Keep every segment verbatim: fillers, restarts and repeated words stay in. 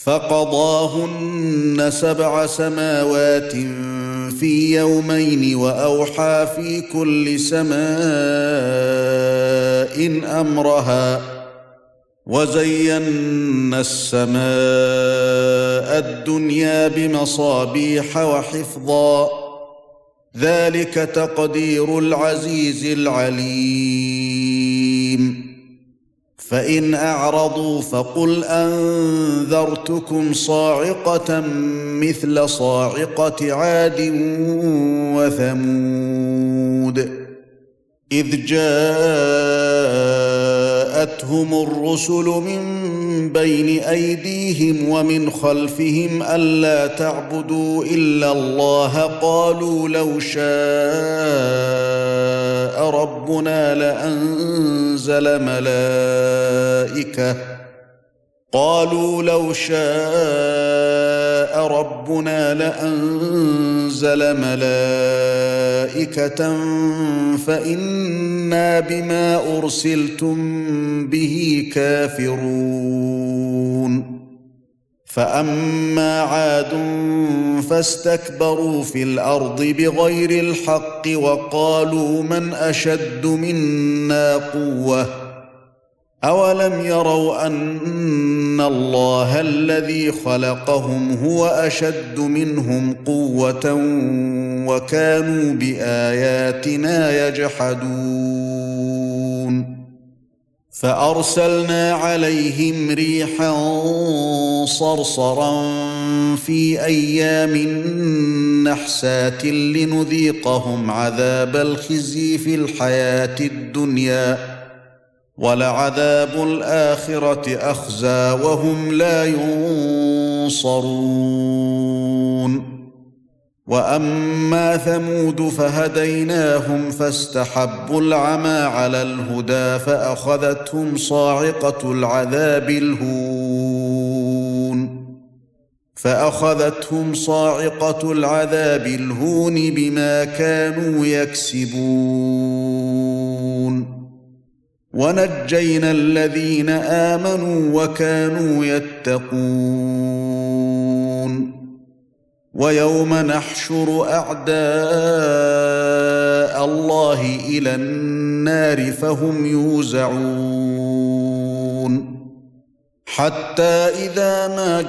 فقضاهن سبع سماوات في يومين وأوحى في كل سماء أمرها وزينا السماء الدنيا بمصابيح وحفظا ذلك تقدير العزيز العليم فإن أعرضوا فقل أنذرتكم صاعقة مثل صاعقة عاد وثمود إذ جاءتهم الرسل من بين أيديهم ومن خلفهم ألا تعبدوا إلا الله قالوا لو شاء ربنا لأنزل ملائكة قالوا لو شاء ربنا لأنزل ملائكة فإنا بما أرسلتم به كافرون فأما عاد فاستكبروا في الأرض بغير الحق وقالوا من أشد منا قوة أولم يروا أن الله الذي خلقهم هو أشد منهم قوة وكانوا بآياتنا يجحدون فأرسلنا عليهم ريحا صرصرا في أيام نحسات لنذيقهم عذاب الخزي في الحياة الدنيا ولعذاب الآخرة أخزى وهم لا ينصرون وأما ثمود فهديناهم فاستحبوا العمى على الهدى فأخذتهم صاعقة العذاب الهون فأخذتهم صاعقة العذاب الهون بما كانوا يكسبون ونجينا الذين آمنوا وكانوا يتقون ويوم نحشر أعداء الله إلى النار فهم يوزعون حتى إذا ما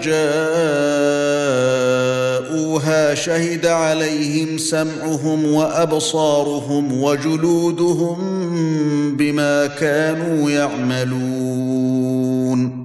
جاءوها شهد عليهم سمعهم وأبصارهم وجلودهم بما كانوا يعملون